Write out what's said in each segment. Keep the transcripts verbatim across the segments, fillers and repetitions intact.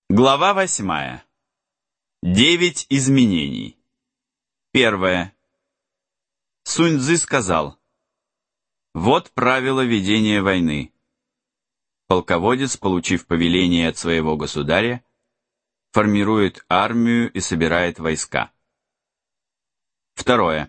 Глава восьмая. Девять изменений. Первое. Сунь-Цзы сказал: «Вот правило ведения войны. Полководец, получив повеление от своего государя, формирует армию и собирает войска». Второе.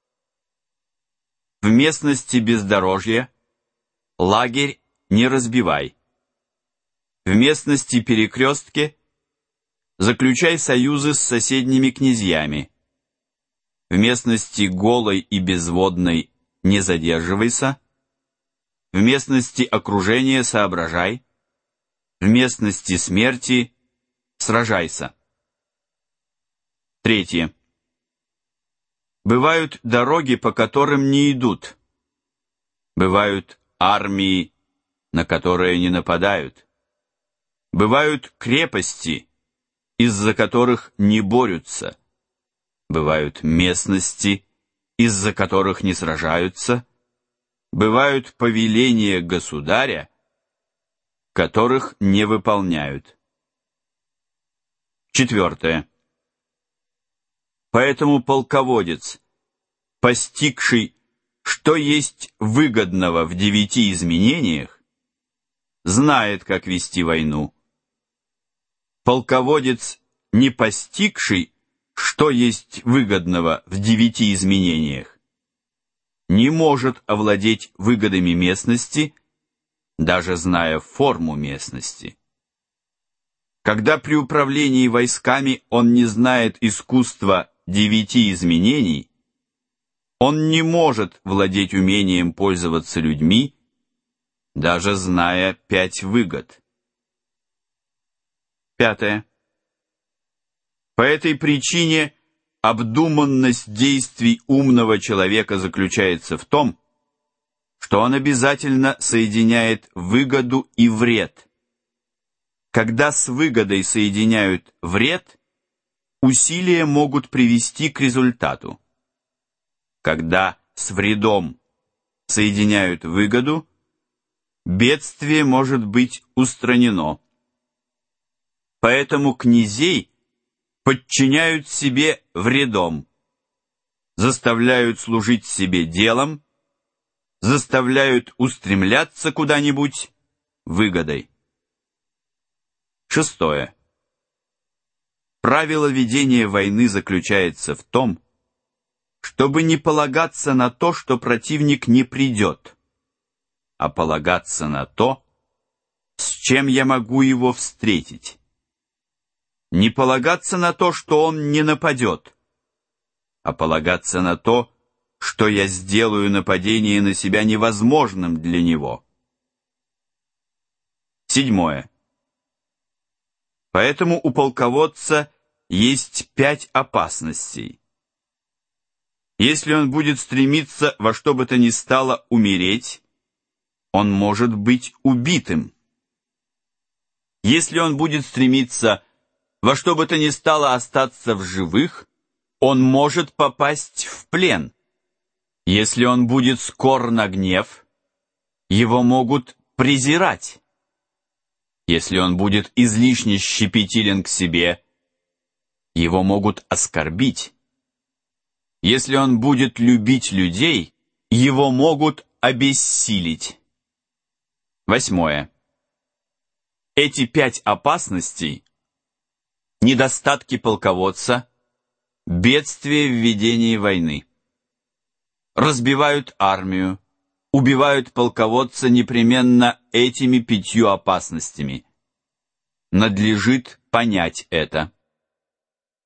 В местности бездорожья лагерь не разбивай. В местности перекрестке заключай союзы с соседними князьями. В местности голой и безводной не задерживайся. В местности окружения соображай. В местности смерти сражайся. Третье. Бывают дороги, по которым не идут. Бывают армии, на которые не нападают. Бывают крепости, из-за которых не борются. Бывают местности, из-за которых не сражаются. Бывают повеления государя, которых не выполняют. Четвертое. Поэтому полководец, постигший, что есть выгодного в девяти изменениях, знает, как вести войну. Полководец, не постигший, что есть выгодного в девяти изменениях, не может овладеть выгодами местности, даже зная форму местности. Когда при управлении войсками он не знает искусства девяти изменений, он не может владеть умением пользоваться людьми, даже зная пять выгод. Пятое. По этой причине обдуманность действий умного человека заключается в том, что он обязательно соединяет выгоду и вред. Когда с выгодой соединяют вред, усилия могут привести к результату. Когда с вредом соединяют выгоду, бедствие может быть устранено. Поэтому князей подчиняют себе вредом, заставляют служить себе делом, заставляют устремляться куда-нибудь выгодой. Шестое. Правило ведения войны заключается в том, чтобы не полагаться на то, что противник не придет, а полагаться на то, с чем я могу его встретить. Не полагаться на то, что он не нападет, а полагаться на то, что я сделаю нападение на себя невозможным для него. Седьмое. Поэтому у полководца есть пять опасностей. Если он будет стремиться во что бы то ни стало умереть, он может быть убитым. Если он будет стремиться во что бы то ни стало остаться в живых, он может попасть в плен. Если он будет скор на гнев, его могут презирать. Если он будет излишне щепетилен к себе, его могут оскорбить. Если он будет любить людей, его могут обессилить. Восьмое. Эти пять опасностей – недостатки полководца, бедствие в ведении войны. Разбивают армию, убивают полководца непременно этими пятью опасностями. Надлежит понять это.